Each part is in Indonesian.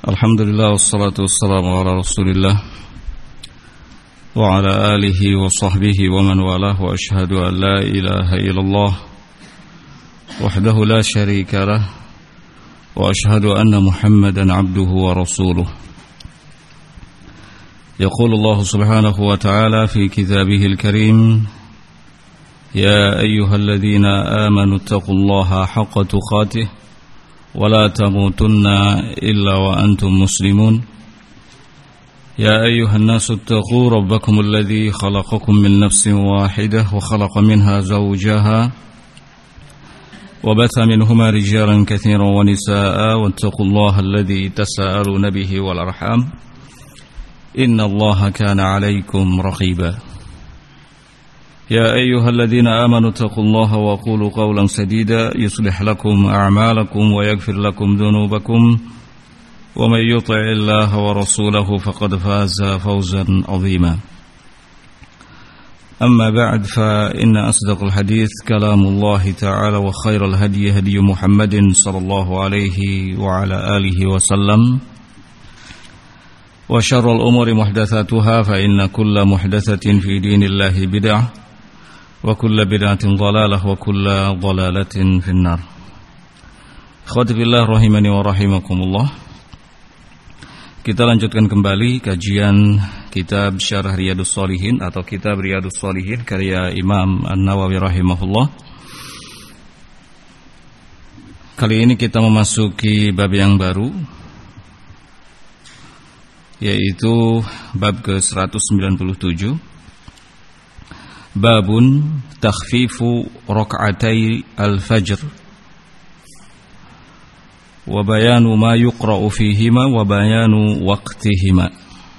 Alhamdulillah wassalatu wassalamu ala Rasulillah wa ala alihi wa sahbihi wa man walah wa ashhadu an la ilaha illallah wahdahu la syarika lah wa ashhadu anna Muhammadan abduhu wa rasuluh. Yaqulu Allah subhanahu wa ta'ala fi kitabihil karim, ya ayyuhalladzina amanu taqullaha haqqa tuqatih ولا تموتن إلا وأنتم مسلمون يا أيها الناس اتقوا ربكم الذي خلقكم من نفس واحدة وخلق منها زوجها وبث منهما رجالا كثيرا ونساء واتقوا الله الذي تساءلون به والأرحام إن الله كان عليكم رقيبا يا أيها الذين آمنوا اتقوا الله وقولوا قولا سديدا يصلح لكم أعمالكم ويغفر لكم ذنوبكم ومن يطع الله ورسوله فقد فاز فوزا عظيما أما بعد فإن أصدق الحديث كلام الله تعالى وخير الهدي هدي محمد صلى الله عليه وعلى آله وسلم وشر الأمور محدثاتها فإن كل محدثة في دين الله بدعة وكل بدعة ضلالة وكل ضلالة في النار. Akhwati fillah rahimani wa rahimakumullah. Kita lanjutkan kembali kajian kitab Syarah Riyadhus Shalihin atau kitab Riyadhus Shalihin karya Imam An-Nawawi rahimahullah. Kali ini kita memasuki bab yang baru, yaitu bab ke-197. Babun takhfifu rak'atai al-fajr wa bayanu ma yuqra'u fihima wa bayanu waqtihima.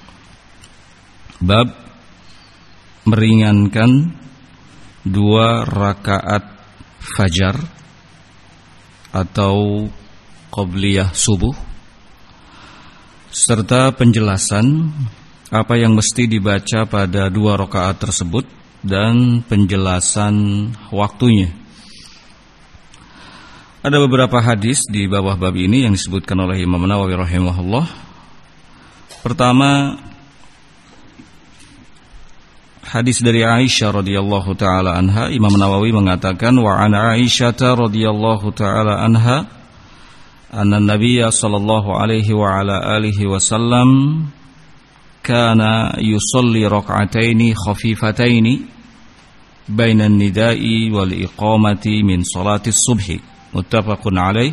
Bab meringankan 2 rakaat fajar atau qabliyah subuh, serta penjelasan apa yang mesti dibaca pada 2 rakaat tersebut dan penjelasan waktunya. Ada beberapa hadis di bawah bab ini yang disebutkan oleh Imam Nawawi rahimahullah. Pertama, hadis dari Aisyah radhiyallahu taala anha. Imam Nawawi mengatakan, wa an Aisyah radhiyallahu taala anha anna Nabiyya sallallahu alaihi wa ala alihi wasallam kana yusalli rak'ataini khafifataini bainan nida'i wal iqamati min salatis subhi, muttafaqun alaih.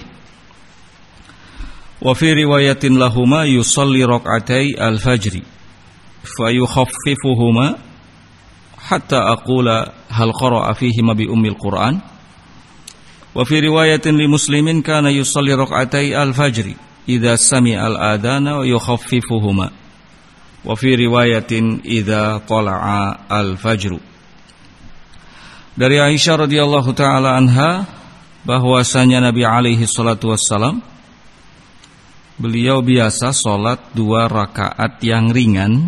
Wa fi riwayatin lahuma yusalli rak'atai al-fajri fayukhaffifuhuma hatta aqula hal qara'a fihima bi ummil Qur'an. Wa fi riwayatin li Muslimin kana yusalli rak'atai al-fajri idza sami'a al-adana wa yukhaffifuhuma. Wa fi riwayatin idza tala'a al-fajru. Dari Aisyah radhiyallahu taala anha bahwasanya Nabi alaihi salatu wassalam beliau biasa salat 2 rakaat yang ringan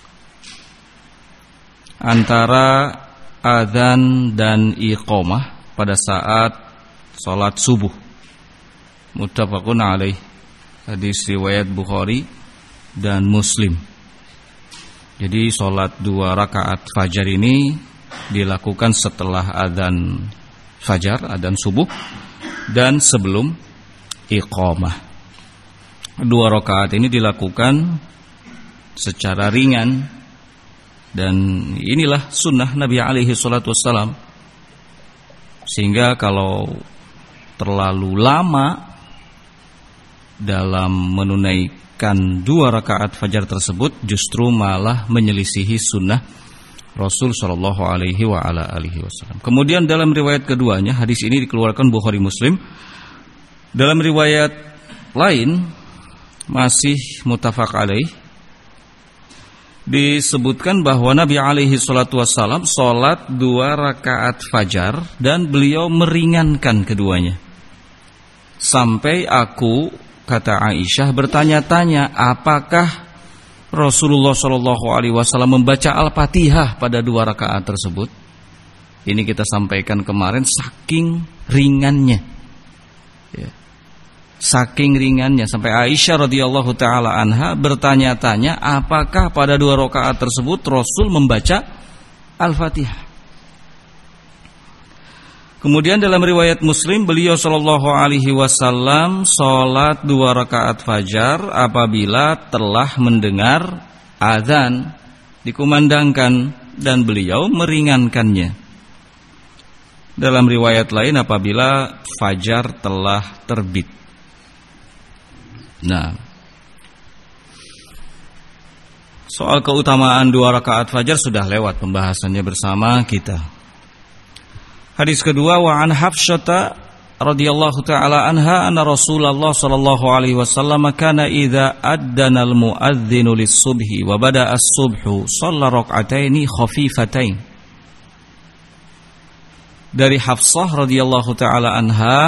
antara adzan dan iqamah pada saat salat subuh. Muttafaqun alaih. Hadis riwayat Bukhari dan Muslim. Jadi salat 2 rakaat fajar ini dilakukan setelah adzan fajar, adzan subuh, dan sebelum iqamah. 2 rakaat ini dilakukan secara ringan, dan inilah sunnah Nabi alaihi salatu wassalam. Sehingga kalau terlalu lama dalam menunaikan 2 rakaat fajar tersebut justru malah menyelisihi sunnah Rasul sallallahu alaihi wa ala alihi wasallam. Kemudian dalam riwayat keduanya, hadis ini dikeluarkan Bukhari Muslim. Dalam riwayat lain masih muttafaq alaih, disebutkan bahwa Nabi alaihi salatu wassalam salat 2 rakaat fajar dan beliau meringankan keduanya. Sampai aku, kata Aisyah, bertanya-tanya apakah Rasulullah Shallallahu Alaihi Wasallam membaca Al-Fatihah pada 2 rakaat tersebut. Ini kita sampaikan kemarin, saking ringannya. Ya. Saking ringannya sampai Aisyah radhiyallahu taala anha bertanya-tanya apakah pada 2 rakaat tersebut Rasul membaca Al-Fatihah. Kemudian dalam riwayat Muslim, beliau sallallahu alaihi wasallam salat 2 rakaat fajar apabila telah mendengar azan dikumandangkan dan beliau meringankannya. Dalam riwayat lain apabila fajar telah terbit. Nah, soal keutamaan 2 rakaat fajar sudah lewat pembahasannya bersama kita. Hadis kedua, wa an Hafsah radhiyallahu taala anha anna Rasulullah sallallahu alaihi wasallam kana idza addana al-muadzinu lis-subhi wa bada as-subhu shalla rak'ataini khafifatain. Dari Hafsah radhiyallahu taala anha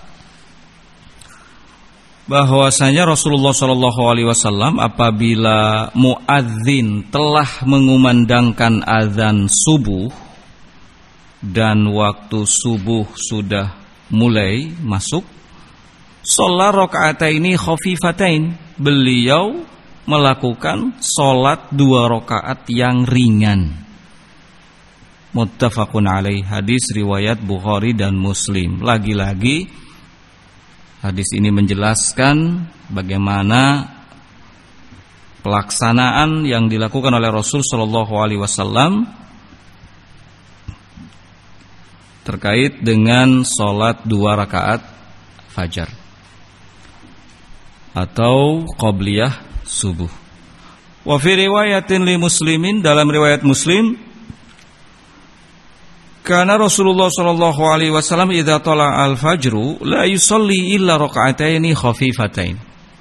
bahwasanya Rasulullah sallallahu alaihi wasallam apabila muadzin telah mengumandangkan azan subuh dan waktu subuh sudah mulai masuk, sholat raka'ataini khafifatain, beliau melakukan sholat 2 rakaat yang ringan. Muttafaqun alaih, hadis riwayat Bukhari dan Muslim. Lagi-lagi hadis ini menjelaskan bagaimana pelaksanaan yang dilakukan oleh Rasul sallallahu alaihi wasallam terkait dengan sholat 2 rakaat fajar atau qabliyah subuh. Wa fi riwayatin li Muslimin, dalam riwayat Muslim, karena Rasulullah sallallahu alaihi wasallam idza tala al-fajru la yusalli illa raka'ataini khafifatain.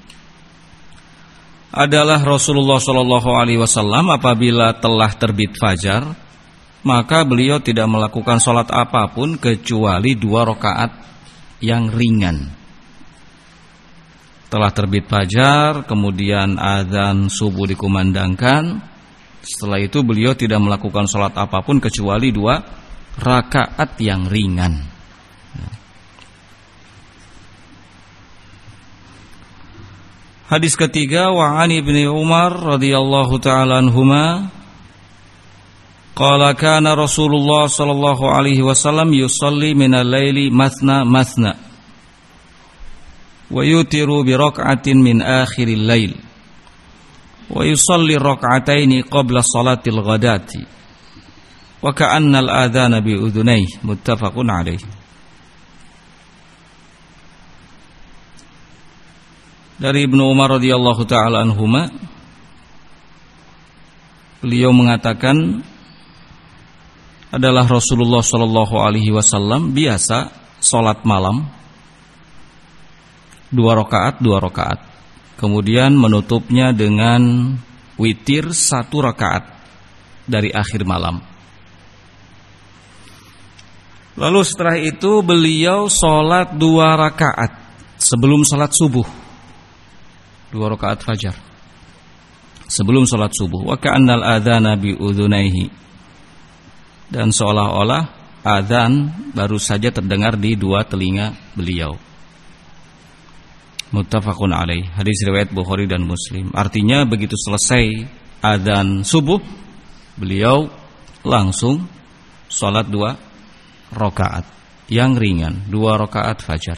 Adalah Rasulullah sallallahu alaihi wasallam apabila telah terbit fajar, maka beliau tidak melakukan salat apapun kecuali 2 rakaat yang ringan. Telah terbit fajar, kemudian azan subuh dikumandangkan. Setelah itu beliau tidak melakukan salat apapun kecuali 2 rakaat yang ringan. Hadis ketiga, wa an Ibnu Umar radhiyallahu taala anhuma qala kana Rasulullah sallallahu alaihi wasallam yusalli minal laili mathna mathna wa yutiru bi rak'atin min akhiril lail wa yusalli rak'ataini qabla salatil ghadati wa ka'anna al-adhana bi udhunayhi. Muttafaqun alaih. Dari Ibnu Umar radhiyallahu taala anhuma, beliau mengatakan adalah Rasulullah sallallahu alaihi wasallam biasa salat malam 2 rakaat, kemudian menutupnya dengan witir 1 rakaat dari akhir malam. Lalu setelah itu beliau sholat 2 rakaat sebelum sholat subuh, 2 rakaat fajar sebelum sholat subuh. Wa ka'annal adzana bi udhunayhi, dan seolah-olah adzan baru saja terdengar di 2 telinga beliau. Muttafaqun alaih, hadis riwayat Bukhari dan Muslim. Artinya begitu selesai adzan subuh, beliau langsung sholat 2 rakaat yang ringan, 2 rakaat fajar.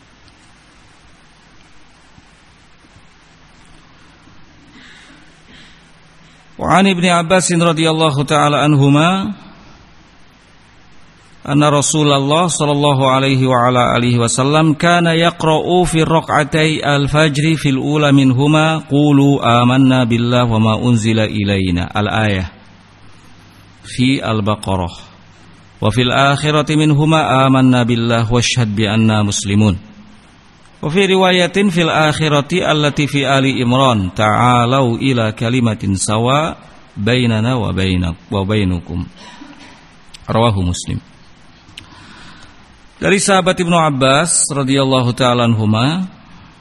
Wa an Ibnu Abbas radhiyallahu taala anhuma anna Rasulullah sallallahu alaihi wa ala alihi wasallam kana yaqra'u fi rak'atay al-fajr fil ula minhuma qulu amanna billahi wa ma unzila ilaina al-ayah fi al-Baqarah. Wa fil akhirati minhuma amanna billahi washhad bi anna muslimun. Wa fi riwayatin fil akhirati allati fi Ali Imran ta'alau ila kalimatin sawa bainana wa bainukum. Rawahu Muslim. Dari sahabat Ibnu Abbas radhiyallahu taala anhuma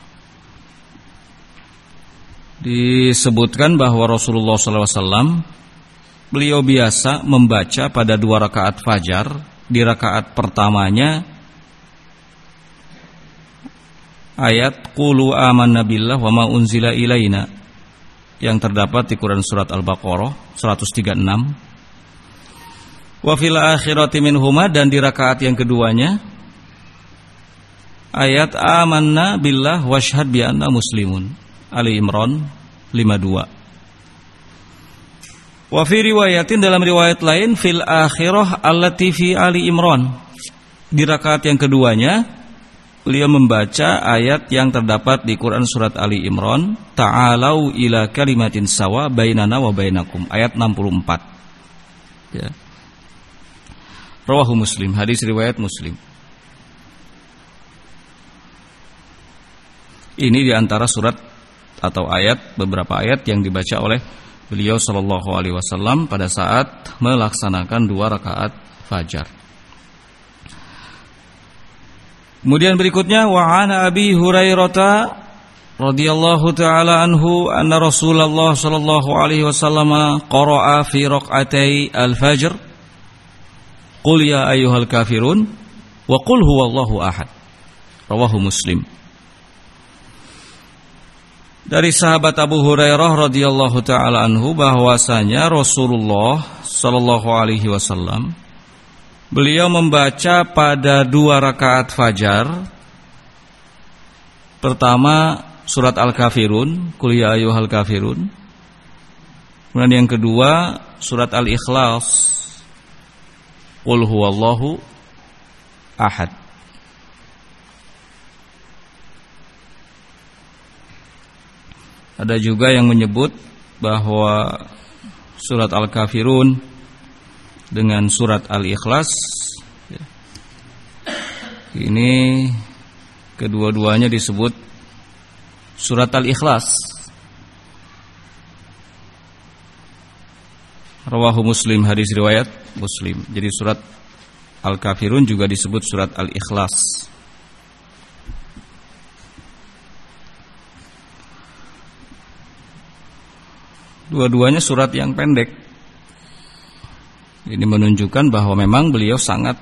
disebutkan bahwa Rasulullah sallallahu alaihi wasallam beliau biasa membaca pada 2 rakaat fajar. Di rakaat pertamanya ayat qulu amanna billah wa ma unzila ilaina yang terdapat di Quran surat Al-Baqarah 136. Wa fil akhirati minhuma, dan di rakaat yang keduanya ayat amanna billah washhad bi anna muslimun, Ali Imran 52. Wa fi riwayatin, dalam riwayat lain, fil akhirah allati fi Ali Imran, di rakaat yang keduanya beliau membaca ayat yang terdapat di Quran surat Ali Imran, ta'alau ila kalimatin sawa bainana wa bainakum, ayat 64. Ya. Rawahu Muslim, hadis riwayat Muslim. Ini di antara surat atau ayat, beberapa ayat yang dibaca oleh beliau sallallahu alaihi wasallam pada saat melaksanakan 2 rakaat fajar. Kemudian berikutnya, wa ana Abi Hurairah radhiyallahu taala anhu anna Rasulullah sallallahu alaihi wasallam qara'a fi raq'atay al-fajr qul ya ayyuhal kafirun wa qul huwallahu ahad. Rawahu Muslim. Dari sahabat Abu Hurairah radhiyallahu taala anhu bahwasanya Rasulullah sallallahu alaihi wasallam beliau membaca pada 2 rakaat fajar, pertama surat Al-Kafirun, qul ya ayyuhal kafirun. Kemudian yang kedua surat Al-Ikhlas, qul huwallahu ahad. Ada juga yang menyebut bahwa surat Al-Kafirun dengan surat Al-Ikhlas ini kedua-duanya disebut surat Al-Ikhlas. Rawahu Muslim, hadis riwayat Muslim. Jadi surat Al-Kafirun juga disebut surat Al-Ikhlas. Dua-duanya surat yang pendek. Ini menunjukkan bahwa memang beliau sangat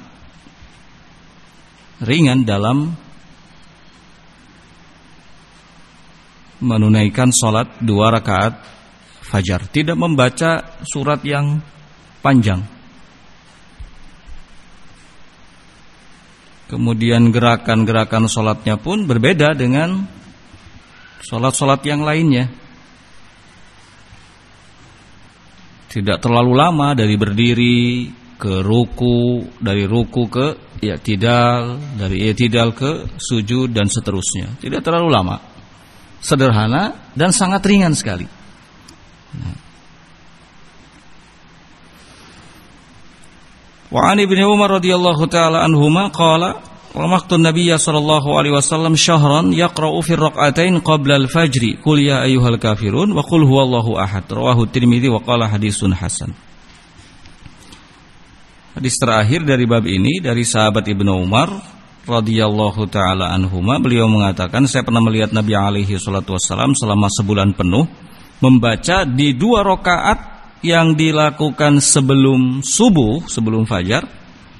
ringan dalam menunaikan sholat 2 rakaat fajar. Tidak membaca surat yang panjang. Kemudian gerakan-gerakan sholatnya pun berbeda dengan sholat-sholat yang lainnya. Tidak terlalu lama dari berdiri ke ruku, dari ruku ke i'tidal, dari i'tidal ke sujud dan seterusnya. Tidak terlalu lama. Sederhana dan sangat ringan sekali. Wa an Ibnu Umar radhiyallahu taala anhuma qala Waqtun Nabiyya sallallahu alaihi wasallam syahran yaqra'u fi raq'atain qabla al-fajri qul ya ayyuhal kafirun wa qul huwallahu ahad. Rawahu Tirmidzi wa qala hadisun hasan. Hadis terakhir dari bab ini dari sahabat Ibnu Umar radhiyallahu taala anhuma, beliau mengatakan, saya pernah melihat Nabi alaihi salatu wasallam selama sebulan penuh membaca di 2 rakaat yang dilakukan sebelum subuh, sebelum fajar,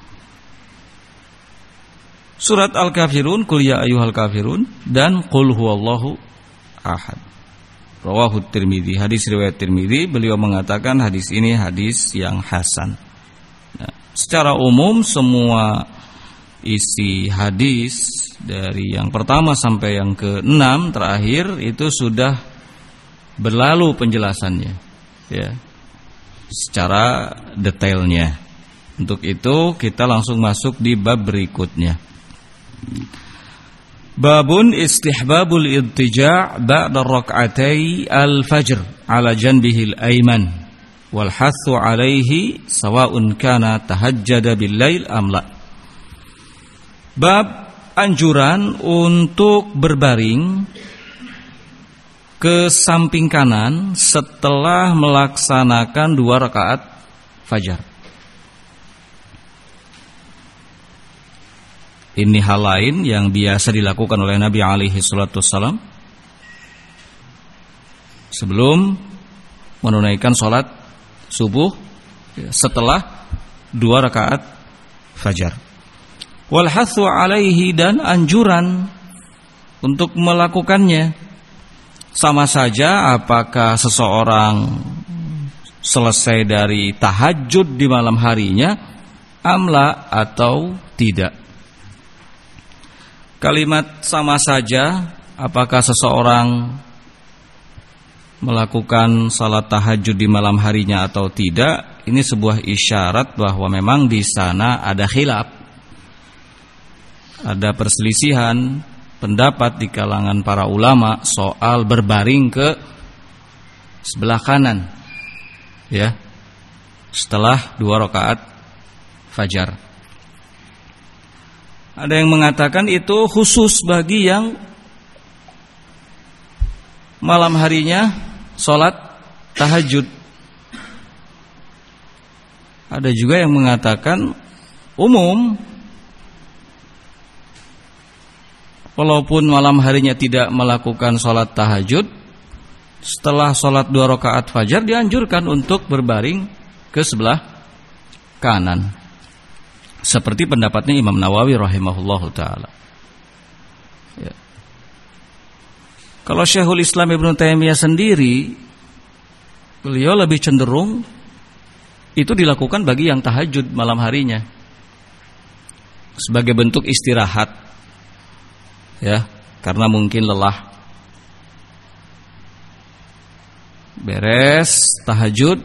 surat Al-Kafirun, qul ya ayyuhal kafirun, dan qul huwallahu ahad. Rawahu Tirmidzi, hadis riwayat Tirmidzi. Beliau mengatakan hadis ini hadis yang hasan. Nah, secara umum semua isi hadis dari yang pertama sampai yang ke-6 terakhir itu sudah berlalu penjelasannya, ya, secara detailnya. Untuk itu kita langsung masuk di bab berikutnya. Babun istihbabul idtija' ba'da rak'atay al-fajr ala janbihi al-ayman wal hathu alaihi sawa'un kana tahajjada bil-lail am la. Bab anjuran untuk berbaring ke samping kanan setelah melaksanakan 2 rakaat fajar. Ini hal lain yang biasa dilakukan oleh Nabi alaihi salatu wassalam sebelum menunaikan sholat subuh setelah 2 rakaat fajar. Wal hathu alaihi, dan anjuran untuk melakukannya. Sama saja apakah seseorang selesai dari tahajud di malam harinya amla atau tidak. Kalimat sama saja apakah seseorang melakukan salat tahajud di malam harinya atau tidak, ini sebuah isyarat bahwa memang di sana ada khilaf, ada perselisihan pendapat di kalangan para ulama soal berbaring ke sebelah kanan, ya, setelah 2 rakaat fajar. Ada yang mengatakan itu khusus bagi yang malam harinya sholat tahajud. Ada juga yang mengatakan umum, walaupun malam harinya tidak melakukan sholat tahajud, setelah sholat 2 rakaat fajar dianjurkan untuk berbaring ke sebelah kanan, seperti pendapatnya Imam Nawawi rahimahullahu ta'ala. Ya. Kalau Syekhul Islam Ibnu Taimiyah sendiri, beliau lebih cenderung itu dilakukan bagi yang tahajud malam harinya sebagai bentuk istirahat, ya, karena mungkin lelah. Beres tahajud,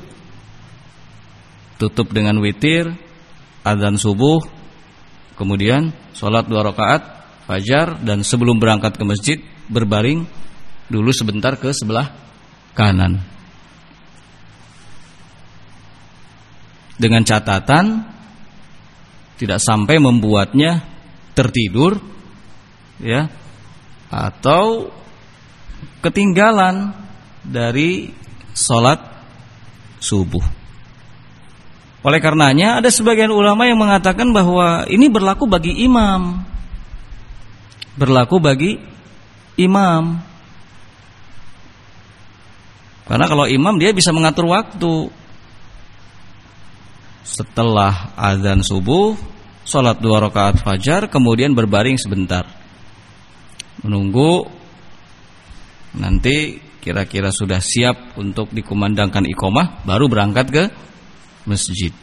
tutup dengan witir, adzan subuh, kemudian sholat 2 rakaat fajar, dan sebelum berangkat ke masjid berbaring dulu sebentar ke sebelah kanan, dengan catatan tidak sampai membuatnya tertidur, ya, atau ketinggalan dari sholat subuh. Oleh karenanya ada sebagian ulama yang mengatakan bahwa ini berlaku bagi imam. Berlaku bagi imam. Karena kalau imam dia bisa mengatur waktu. Setelah azan subuh, sholat 2 rakaat fajar, kemudian berbaring sebentar, menunggu nanti kira-kira sudah siap untuk dikumandangkan iqamah, baru berangkat ke masjid.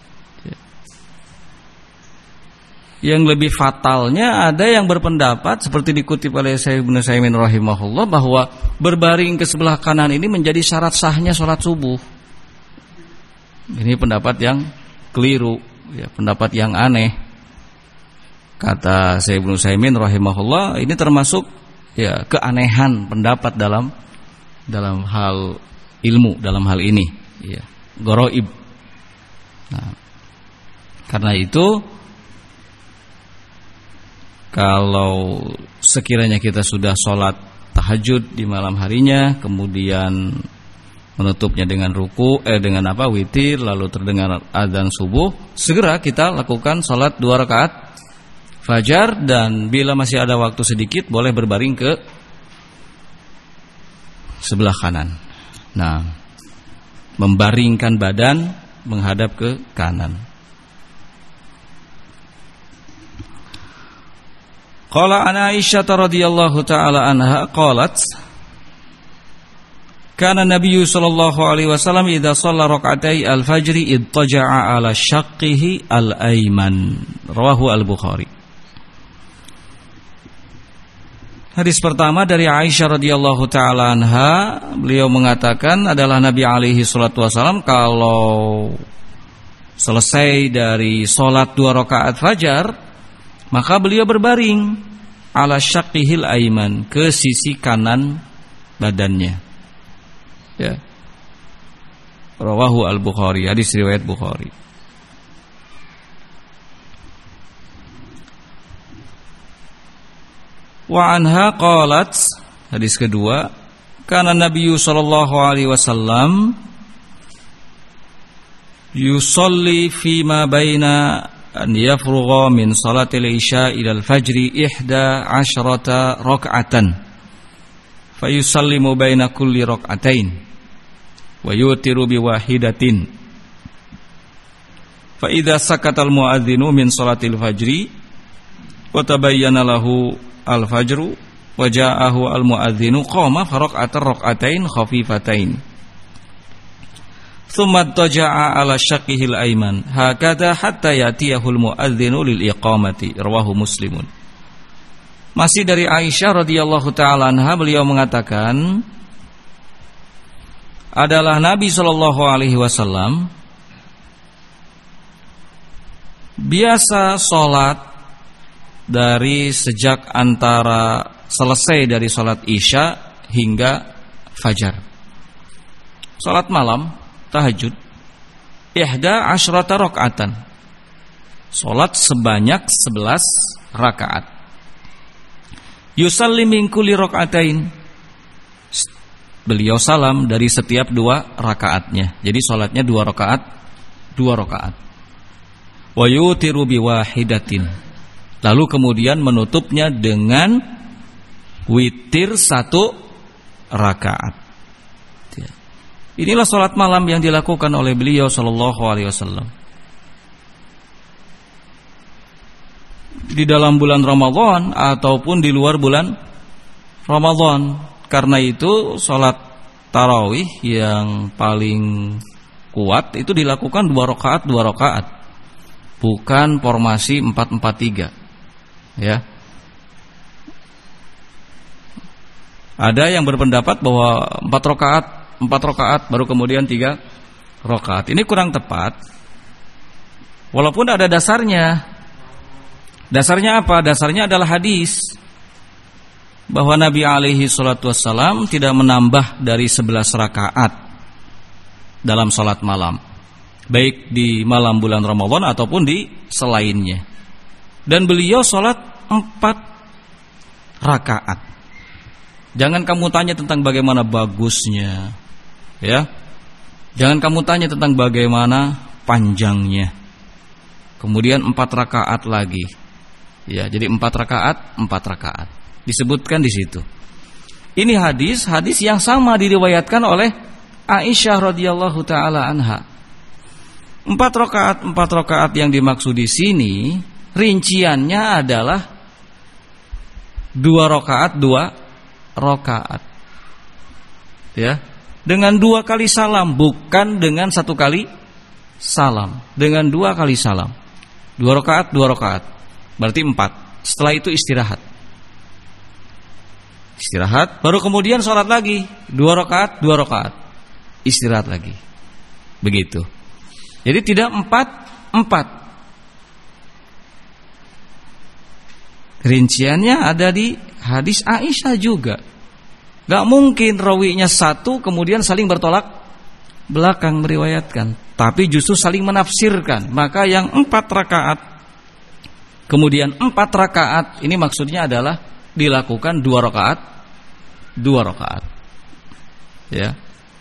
Yang lebih fatalnya ada yang berpendapat seperti dikutip oleh Syekh Ibnu Utsaimin rahimahullah bahwa berbaring ke sebelah kanan ini menjadi syarat sahnya sholat subuh. Ini pendapat yang keliru, ya, pendapat yang aneh. Kata Syekh Ibnu Utsaimin rahimahullah, ini termasuk, ya, keanehan pendapat dalam hal ilmu, dalam hal ini, ya, goroib. Nah, karena itu kalau sekiranya kita sudah sholat tahajud di malam harinya, kemudian menutupnya dengan witir, lalu terdengar adzan subuh, segera kita lakukan sholat 2 rakaat fajar, dan bila masih ada waktu sedikit boleh berbaring ke sebelah kanan. Nah, membaringkan badan menghadap ke kanan. Qala an Aisyah radhiyallahu taala anha qalat kana Nabi sallallahu alaihi wasallam idza shalla rak'atai al-fajr ittaja'a ala syaqqihi al-ayman. Rawahu al-Bukhari. Hadis pertama dari Aisyah radhiyallahu taala anha, beliau mengatakan adalah Nabi alaihi salatu wasallam kalau selesai dari salat 2 rakaat fajar, maka beliau berbaring ala syaqqihil ayman, ke sisi kanan badannya. Ya. Rawahu al-Bukhari, hadis riwayat Bukhari. Wa anha qalat, hadis kedua, kana Nabi sallallahu alaihi wasallam yusalli fi ma baina an yafrugha min salatil isya ila al-fajri 11 rak'atan fa yusallimu baina kulli rak'atain wa yutiru bi wahidatin fa idza sakata al-muadzinu min salatil fajri wa tabayyana lahu al-fajru wa ja'ahu al-mu'adzinu qama faraq'ata raq'atain khafifatain thumma taja'a ala syaqihil ayman hakadha hatta yatiyahul mu'adzinu lil iqamati, rawahu Muslimun. Masih dari Aisyah radhiyallahu taala anha, beliau mengatakan adalah Nabi sallallahu alaihi wasallam biasa salat dari sejak antara selesai dari salat Isya hingga fajar. Salat malam tahajud 11 rakaatan. Salat sebanyak 11 rakaat. Yusalli min kulli rakaatain. Beliau salam dari setiap 2 rakaatnya. Jadi salatnya 2 rakaat, 2 rakaat. Wa yutiru bi wahidatin. Lalu kemudian menutupnya dengan witir 1 rakaat. Inilah salat malam yang dilakukan oleh beliau sallallahu alaihi wasallam di dalam bulan Ramadan ataupun di luar bulan Ramadan. Karena itu salat tarawih yang paling kuat itu dilakukan 2 rakaat 2 rakaat, bukan formasi 4-4-3. Ya. Ada yang berpendapat bahwa 4 rakaat baru kemudian 3 rakaat. Ini kurang tepat. Walaupun ada dasarnya. Dasarnya apa? Dasarnya adalah hadis bahwa Nabi alaihi salatu wassalam tidak menambah dari 11 rakaat dalam salat malam, baik di malam bulan Ramadan ataupun di selainnya. Dan beliau salat 4 rakaat. Jangan kamu tanya tentang bagaimana bagusnya, ya. Jangan kamu tanya tentang bagaimana panjangnya. Kemudian 4 rakaat lagi. Ya, jadi 4 rakaat, 4 rakaat. Disebutkan di situ. Ini hadis yang sama diriwayatkan oleh Aisyah radhiyallahu taala anha. 4 rakaat yang dimaksud di sini rinciannya adalah 2 rakaat 2 rakaat. Ya, dengan 2 kali salam, bukan dengan 1 kali salam. Dengan 2 kali salam. 2 rakaat 2 rakaat. Berarti 4. Setelah itu istirahat. Istirahat, baru kemudian sholat lagi 2 rakaat 2 rakaat. Istirahat lagi. Begitu. Jadi tidak 4. Rinciannya ada di hadis Aisyah juga. Gak mungkin rawinya 1 kemudian saling bertolak belakang meriwayatkan, tapi justru saling menafsirkan. Maka yang 4 rakaat kemudian 4 rakaat ini maksudnya adalah dilakukan 2 rakaat 2 rakaat. Ya.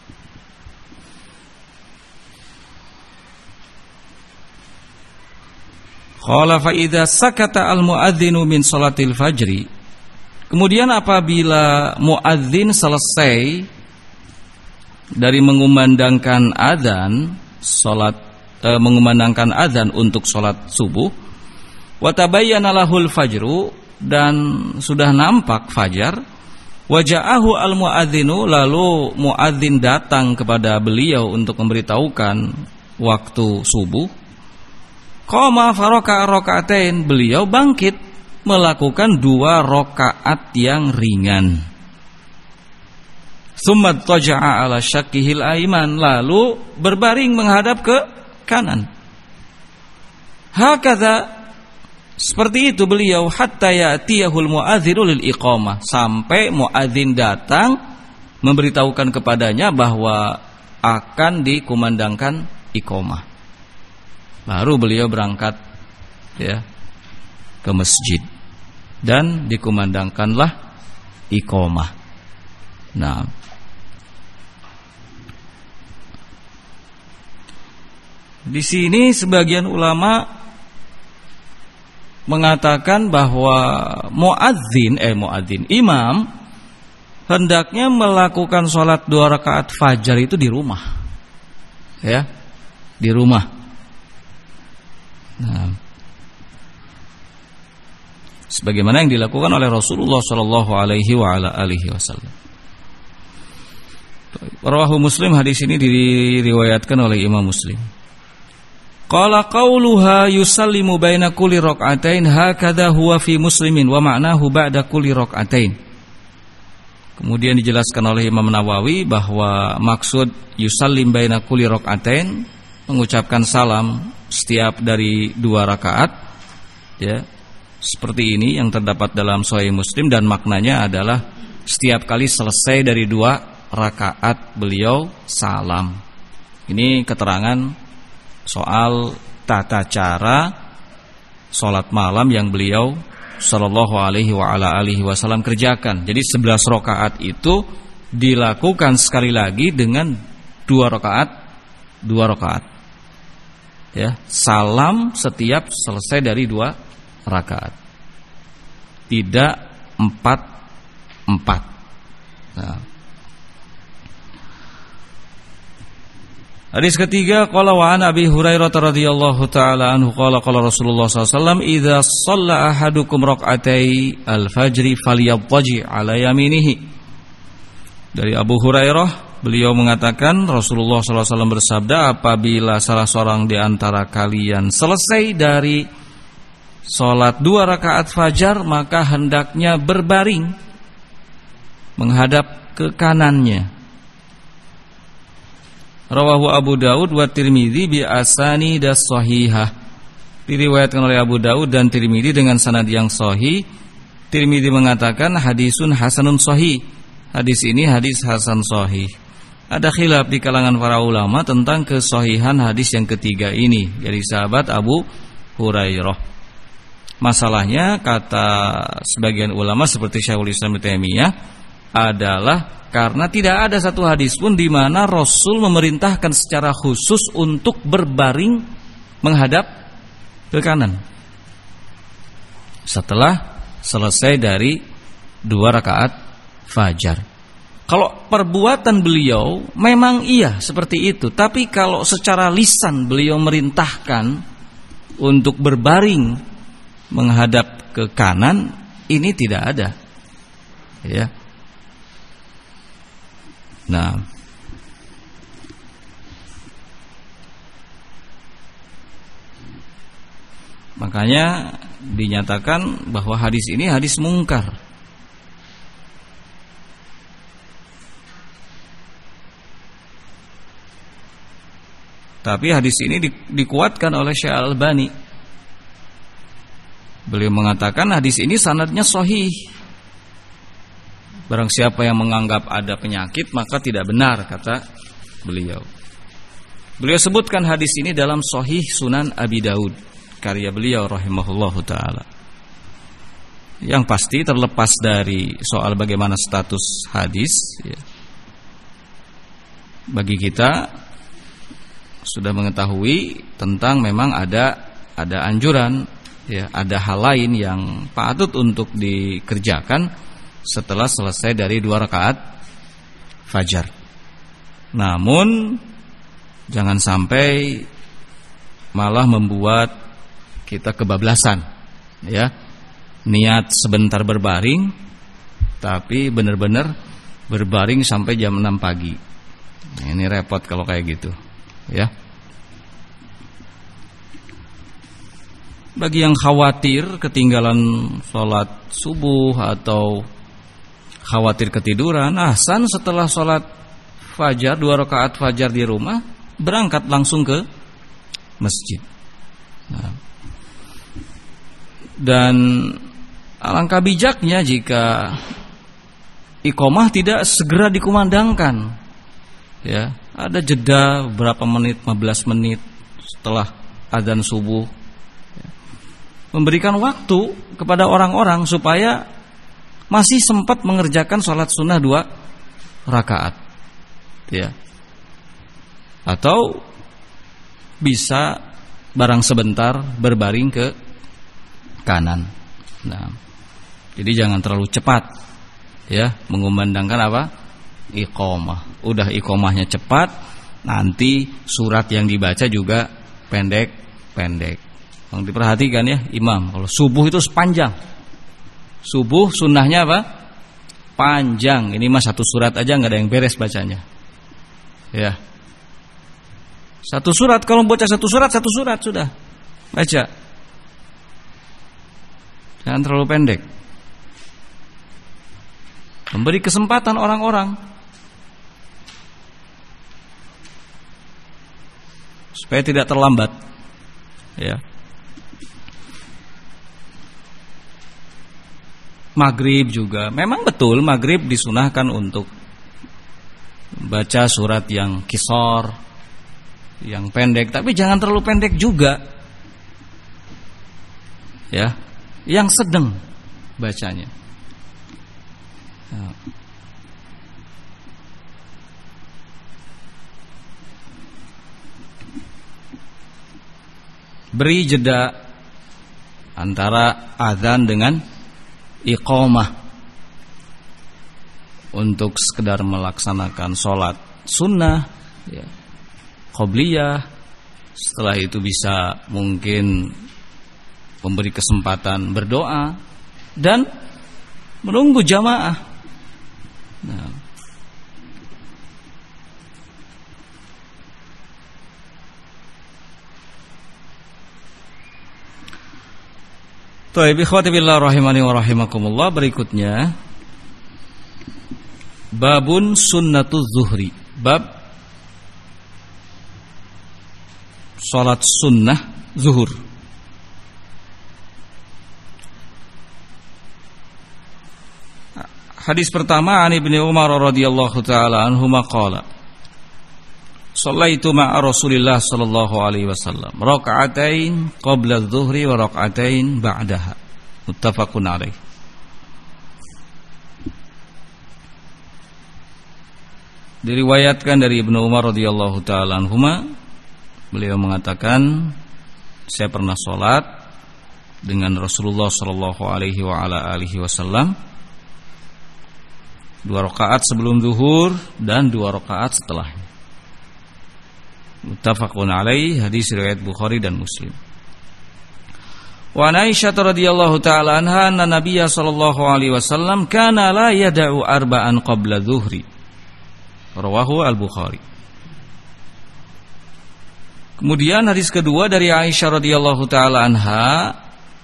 Qala fa idza sakata al-muadzinu min salatil fajri. Kemudian apabila muadzin selesai dari mengumandangkan adzan mengumandangkan adzan untuk salat subuh, wa tabayyana lahul fajru, dan sudah nampak fajar, waja'ahu al-muadzinu, lalu muadzin datang kepada beliau untuk memberitahukan waktu subuh. Qama faraka rakaatain, beliau bangkit melakukan 2 rakaat yang ringan. Tsumma taja'a ala syaqihil ayman, lalu berbaring menghadap ke kanan. Hakadha, seperti itu beliau, hatta ya'tiyahul mu'adzinu lil iqamah, sampai muadzin datang memberitahukan kepadanya bahwa akan dikumandangkan iqamah. Baru beliau berangkat, ya, ke masjid dan dikumandangkanlah iqamah. Nah, di sini sebagian ulama mengatakan bahwa imam hendaknya melakukan sholat 2 rakaat fajar itu di rumah, ya, di rumah. Nah, sebagaimana yang dilakukan oleh Rasulullah sallallahu alaihi wasallam. Rawahu Muslim, hadis ini diriwayatkan oleh Imam Muslim. Qala qauluha yusallimu baina kulli rak'atain hakadha huwa fi Muslimin wa ma'nahu ba'da kulli rak'atain. Kemudian dijelaskan oleh Imam Nawawi bahwa maksud yusallim baina kulli rak'atain, mengucapkan salam setiap dari 2 rakaat, ya. Seperti ini yang terdapat dalam Sahih Muslim, dan maknanya adalah setiap kali selesai dari 2 rakaat beliau salam. Ini keterangan soal tata cara sholat malam yang beliau sallallahu alaihi wasallam kerjakan. Jadi 11 rakaat itu dilakukan sekali lagi dengan 2 rakaat. Ya, salam setiap selesai dari 2 rakaat. Tidak 4. Nah, hadis ketiga, qala wa an Abi Hurairah radhiyallahu taala anhu qala qala Rasulullah sallallahu alaihi wasallam idza shalla ahadukum rak'atai al-fajri falyattaji ala yaminihi. Dari Abu Hurairah, beliau mengatakan Rasulullah sallallahu alaihi wasallam bersabda, apabila salah seorang di antara kalian selesai dari salat 2 rakaat fajar, maka hendaknya berbaring menghadap ke kanannya. Rawahu Abu Daud wa Tirmidzi bi asanidas shahihah. Diriwayatkan oleh Abu Daud dan Tirmidzi dengan sanad yang sahih. Tirmidzi mengatakan hadisun hasanun sahih. Hadis ini hadis hasan sahih. Ada khilaf di kalangan para ulama tentang kesahihan hadis yang ketiga ini dari sahabat Abu Hurairah. Masalahnya, kata sebagian ulama seperti Syekhul Islam Ibnu Taimiyah, adalah karena tidak ada satu hadis pun di mana Rasul memerintahkan secara khusus untuk berbaring menghadap ke kanan setelah selesai dari 2 rakaat fajar. Kalau perbuatan beliau memang iya seperti itu, tapi kalau secara lisan beliau merintahkan untuk berbaring menghadap ke kanan, ini tidak ada. Ya. Nah, makanya dinyatakan bahwa hadis ini hadis mungkar. Tapi hadis ini dikuatkan oleh Syekh Al-Albani. Beliau mengatakan hadis ini sanadnya sahih. Barang siapa yang menganggap ada penyakit maka tidak benar, kata beliau. Beliau sebutkan hadis ini dalam Sahih Sunan Abi Daud, karya beliau rahimahullahu taala. Yang pasti terlepas dari soal bagaimana status hadis, ya, bagi kita sudah mengetahui tentang memang ada anjuran, ya, ada hal lain yang patut untuk dikerjakan setelah selesai dari 2 rakaat fajar. Namun jangan sampai malah membuat kita kebablasan, ya. Niat sebentar berbaring, tapi benar-benar berbaring sampai jam 6 pagi. Ini repot kalau kayak gitu, ya. Bagi yang khawatir ketinggalan sholat subuh atau khawatir ketiduran, ahsan setelah sholat fajar 2 rakaat fajar di rumah, berangkat langsung ke masjid. Nah, dan alangkah bijaknya jika iqamah tidak segera dikumandangkan, ya, ada jeda berapa menit, 15 menit setelah azan subuh, ya, memberikan waktu kepada orang-orang supaya masih sempat mengerjakan sholat sunnah 2 rakaat, ya. Atau bisa barang sebentar berbaring ke kanan. Nah, jadi jangan terlalu cepat, ya, mengumandangkan apa? Iqamah. Udah iqamahnya cepat, nanti surat yang dibaca juga pendek-pendek. Diperhatikan, ya, imam kalau subuh itu sepanjang, Subuh sunnahnya apa? Panjang. Ini mah 1 surat aja nggak ada yang beres bacanya. Ya. 1 surat, kalau baca 1 surat sudah. Baca. Jangan terlalu pendek. Memberi kesempatan orang-orang supaya tidak terlambat. Ya. Maghrib juga, memang betul maghrib disunahkan untuk baca surat yang qisar, yang pendek, tapi jangan terlalu pendek juga. Ya, yang sedang bacanya. Ya. Beri jeda antara azan dengan iqamah untuk sekedar melaksanakan sholat sunnah, ya, qobliyah. Setelah itu bisa mungkin memberi kesempatan berdoa dan menunggu jamaah. Nah, Baik, ikhwati billah rahimani wa rahimakumullah, berikutnya babun sunnatuz zuhri, bab salat sunnah zuhur. Hadis pertama, an Ibnu Umar radhiyallahu taala anhuma qala Shallaitu ma'a Rasulillah sallallahu alaihi wasallam raka'atain qabla adh-dhuhri wa raka'atain ba'daha. Muttafaqun alaih. Diriwayatkan dari Ibnu Umar radhiyallahu taala anhuma, beliau mengatakan, saya pernah salat dengan Rasulullah sallallahu alaihi wa ala alihi wasallam 2 rakaat sebelum zuhur dan 2 rakaat setelahnya. Muttafaqun alaih, hadis riwayat Bukhari dan Muslim. Wa Aisyah radhiyallahu taala anha anna Nabiy sallallahu alaihi wasallam kana la yad'u arba'an qabla dhuhri. Rawahu Al-Bukhari. Kemudian hadis kedua dari Aisyah radhiyallahu taala anha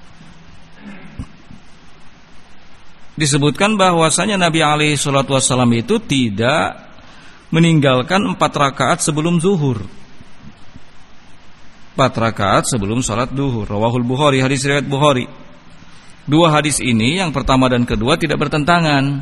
disebutkan bahwasanya Nabi alaihi salatu wasallam itu tidak meninggalkan 4 rakaat sebelum zuhur. 4 rakaat sebelum salat duhur. Rawahul Bukhari, hadis riwayat Bukhari. 2 hadis ini, yang pertama dan kedua, tidak bertentangan.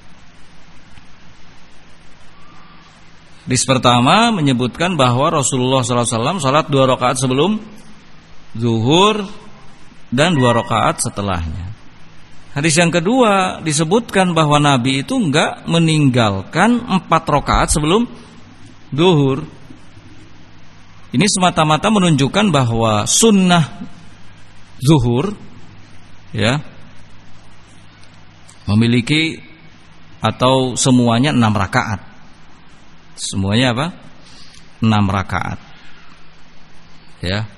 Hadis pertama menyebutkan bahwa Rasulullah SAW salat 2 rakaat sebelum zuhur dan 2 rakaat setelahnya. Hadis yang kedua disebutkan bahwa Nabi itu enggak meninggalkan 4 rakaat sebelum duhur. Ini semata-mata menunjukkan bahwa sunnah zuhur, ya, memiliki atau semuanya 6 rakaat. Semuanya apa? 6 rakaat. Ya.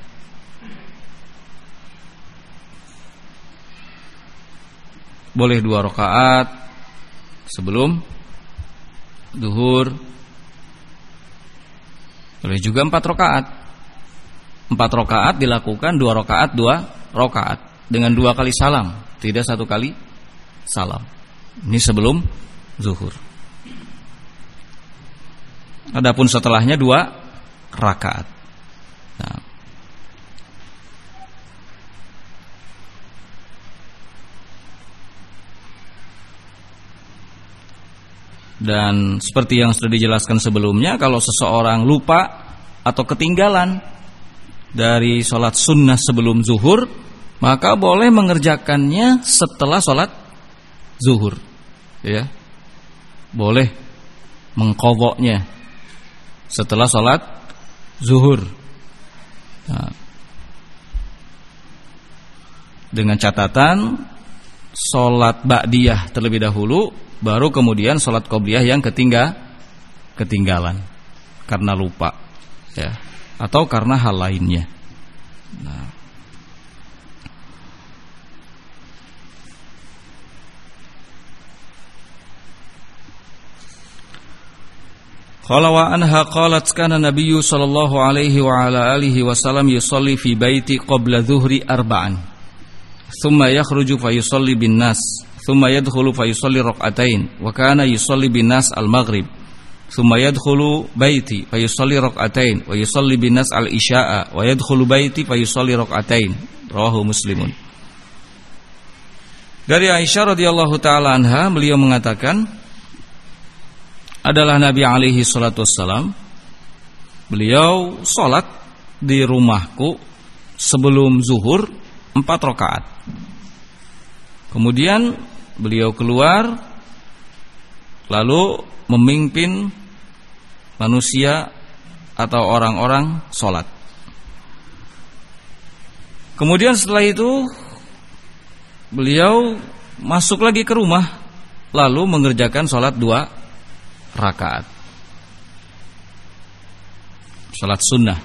Boleh 2 rakaat sebelum zuhur. Boleh juga 4 rakaat. 4 rakaat dilakukan 2 rakaat 2 rakaat dengan 2 kali salam, tidak 1 kali salam. Ini sebelum zuhur. Adapun setelahnya 2 rakaat. Nah. Dan seperti yang sudah dijelaskan sebelumnya, kalau seseorang lupa atau ketinggalan dari sholat sunnah sebelum zuhur, maka boleh mengerjakannya setelah sholat zuhur, ya, boleh mengqadha'nya setelah sholat zuhur. Nah, dengan catatan sholat ba'diyah terlebih dahulu, baru kemudian sholat qobliyah yang ketinggalan karena lupa, ya, atau karena hal lainnya. Nah. Qala wa anha qalat kana nabiyyu sallallahu alaihi wa ala alihi wasallam yusalli fi baiti qabla dhuhri arba'an thumma yakhruju fa yusalli bin nas thumma yadkhulu fa yusalli rak'atain wa kana yusalli bin nas al-maghrib thumma yadkhulu baiti fa yusalli rak'atain wa yusalli bin nas al-isya'a wa yadkhulu baiti fa yusalli rak'atain. Rawahu Muslimun. Dari Aisyah radhiyallahu taala anha, beliau mengatakan adalah Nabi alaihi salatu wassalam, beliau sholat di rumahku sebelum zuhur 4 rakaat. Kemudian beliau keluar lalu memimpin manusia atau orang-orang sholat. Kemudian setelah itu beliau masuk lagi ke rumah lalu mengerjakan sholat 2 rakaat, salat sunnah.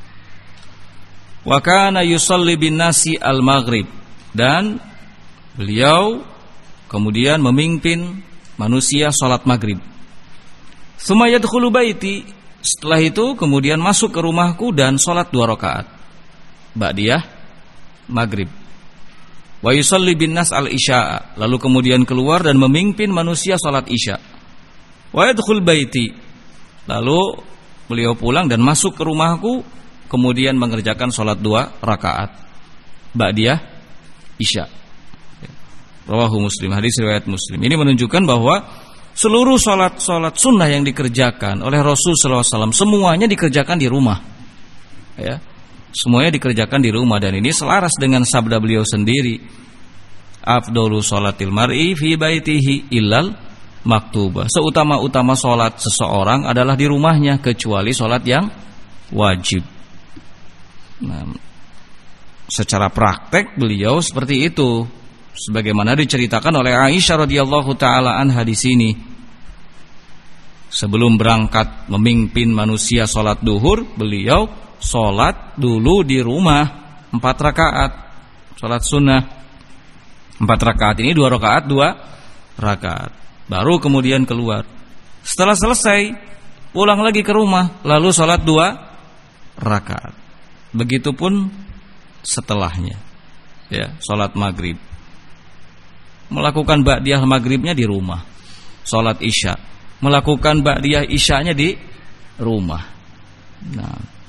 Wa kana yusalli bin nasi al-maghrib, dan beliau kemudian memimpin manusia salat maghrib. Tsumma yadkhulu baiti, setelah itu kemudian masuk ke rumahku dan salat 2 rakaat ba'diyah maghrib. Wa yusalli bin nas al-isya'a, lalu kemudian keluar dan memimpin manusia salat isya. Wa yadkhul baiti, lalu beliau pulang dan masuk ke rumahku kemudian mengerjakan salat 2 rakaat ba'diyah isya. Rawahu Muslim, hadis riwayat Muslim. Ini menunjukkan bahwa seluruh salat sunnah yang dikerjakan oleh Rasul sallallahu alaihi wasallam semuanya dikerjakan di rumah. Ya. Semuanya dikerjakan di rumah, dan ini selaras dengan sabda beliau sendiri, afdalu sholatil mar'i fi baitihi illal maktubah. Seutama-utama sholat seseorang adalah di rumahnya kecuali sholat yang wajib. Nah, secara praktek beliau seperti itu, sebagaimana diceritakan oleh Aisyah radhiyallahu taala anha di sini. Sebelum berangkat memimpin manusia sholat duhur, beliau sholat dulu di rumah 4 rakaat, sholat sunnah 4 rakaat. Ini 2 rakaat 2 rakaat. Baru kemudian keluar. Setelah selesai pulang lagi ke rumah, lalu sholat 2 rakaat. Begitupun setelahnya, ya, sholat maghrib, melakukan ba'diyah maghribnya di rumah. Sholat isya, melakukan ba'diyah isyanya di rumah. Nah,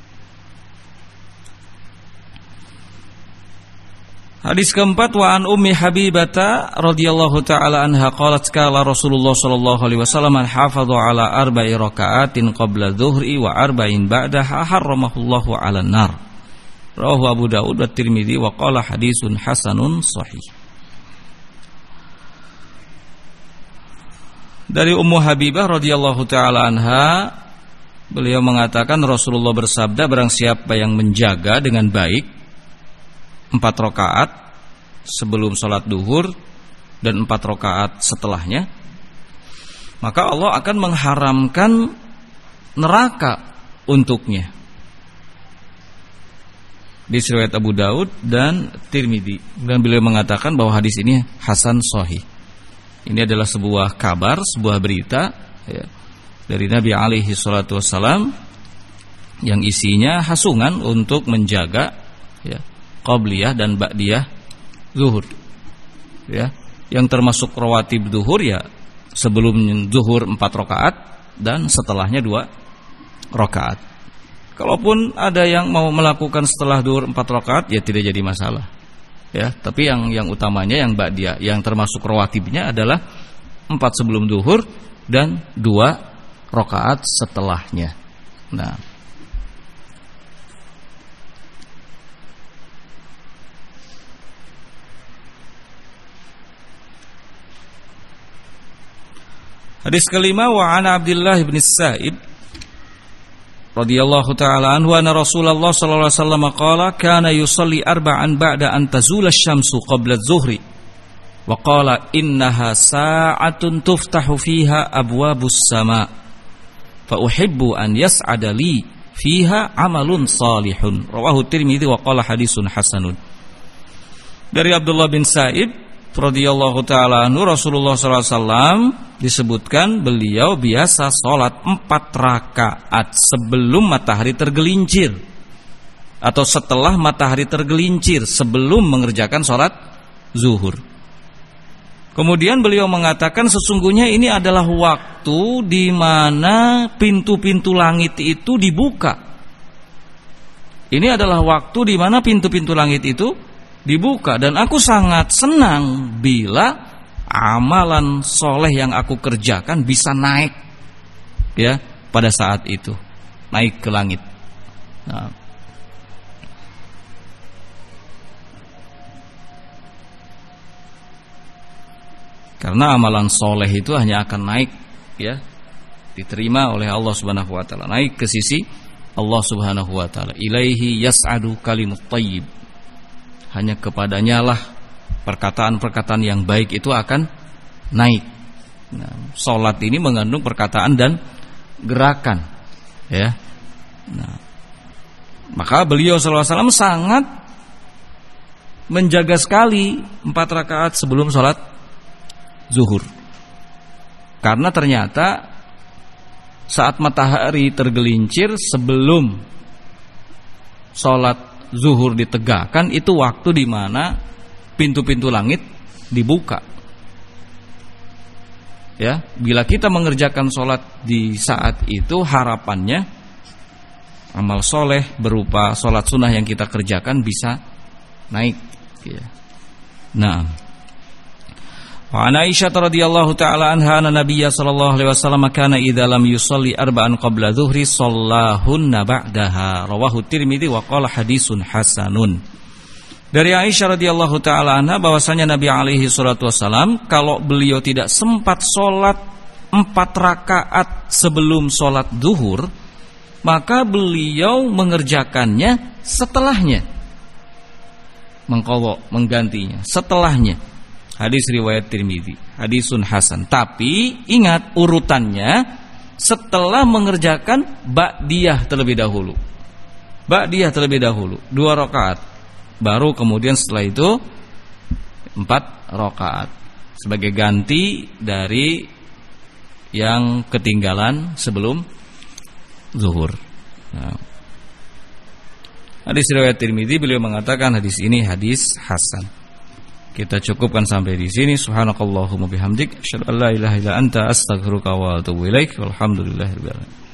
hadis keempat, wa an ummi Habibata radhiyallahu taala anha qalat qala Rasulullah sallallahu alaihi wasallam hafadha ala 4 raka'atin qabla dhuhri wa 4 ba'daha harramahullahu 'alan nar. Rawahu Abu Dawud wa Tirmidzi wa qala hadisun hasanun sahih. Dari Ummu Habibah radhiyallahu taala anha, beliau mengatakan Rasulullah bersabda, barang siapa yang menjaga dengan baik 4 rakaat sebelum sholat duhur dan 4 rakaat setelahnya, maka Allah akan mengharamkan neraka untuknya. Di riwayat Abu Daud dan Tirmidzi, dan beliau mengatakan bahwa hadis ini hasan sahih. Ini adalah sebuah kabar, sebuah berita, ya, dari Nabi alaihi salatu wassalam yang isinya hasungan untuk menjaga, ya, qabliyah dan ba'diyah zuhur, ya, yang termasuk rawatib zuhur, ya, sebelum zuhur 4 rakaat dan setelahnya 2 rakaat. Kalaupun ada yang mau melakukan setelah zuhur 4 rakaat, ya tidak jadi masalah, ya. Tapi yang utamanya yang ba'diyah, yang termasuk rawatibnya adalah 4 sebelum zuhur dan 2 rakaat setelahnya. Nah, hadis kelima, wa ana Abdullah bin Sa'ib radhiyallahu taala anhu anna Rasulullah sallallahu alaihi wasallam qala kana yusalli 4 ba'da an tazula asy-syamsu qabla adh-dhuhri wa qala innaha sa'atun tuftahu fiha abwabus sama' fa uhibbu an yas'ada li fiha amalun salihun. Rawahu Tirmidzi wa qala hadisun hasanun. Dari Abdullah bin Sa'ib radhiyallahu taala anhu, Rasulullah SAW disebutkan beliau biasa sholat 4 rakaat sebelum matahari tergelincir atau setelah matahari tergelincir, sebelum mengerjakan sholat zuhur. Kemudian beliau mengatakan sesungguhnya ini adalah waktu di mana pintu-pintu langit itu dibuka. Ini adalah waktu di mana pintu-pintu langit itu dibuka, dan aku sangat senang bila amalan soleh yang aku kerjakan bisa naik, ya, pada saat itu naik ke langit. Nah, karena amalan soleh itu hanya akan naik, ya, diterima oleh Allah Subhanahu wa taala, naik ke sisi Allah Subhanahu wa taala. Ilaihi yas'adu kalimut thayyib. Hanya kepadanya lah perkataan-perkataan yang baik itu akan naik. Nah, salat ini mengandung perkataan dan gerakan, ya. Nah, maka beliau sallallahu alaihi wasallam sangat menjaga sekali 4 rakaat sebelum salat zuhur. Karena ternyata saat matahari tergelincir sebelum salat zuhur ditegakkan, itu waktu di mana pintu-pintu langit dibuka. Ya, bila kita mengerjakan salat di saat itu, harapannya amal soleh berupa salat sunnah yang kita kerjakan bisa naik, ya. Nah, wa an Aisyah radhiyallahu taala anha anna Nabiyya sallallahu alaihi wasallam kana idza lam yusalli arba'an qabla dhuhri shallahunna ba'daha, rawahu Tirmidzi wa qala hadisun hasanun. Dari Aisyah radhiyallahu taala anha bahwasanya Nabi alaihi salatu wasallam kalau beliau tidak sempat salat 4 rakaat sebelum salat zuhur, maka beliau mengerjakannya setelahnya, menggantinya setelahnya. Hadis riwayat Tirmidzi, hadisun hasan. Tapi ingat urutannya, setelah mengerjakan ba'diyah terlebih dahulu. Ba'diyah terlebih dahulu 2 rakaat, baru kemudian setelah itu 4 rakaat sebagai ganti dari yang ketinggalan sebelum zuhur. Nah, hadis riwayat Tirmidzi, beliau mengatakan hadis ini hadis hasan. Kita cukupkan sampai di sini. Subhanakallahumma bihamdik, asyhadu an la ilaha illa anta, astaghfiruka wa atubu ilaik. Walhamdulillahirabbil alamin.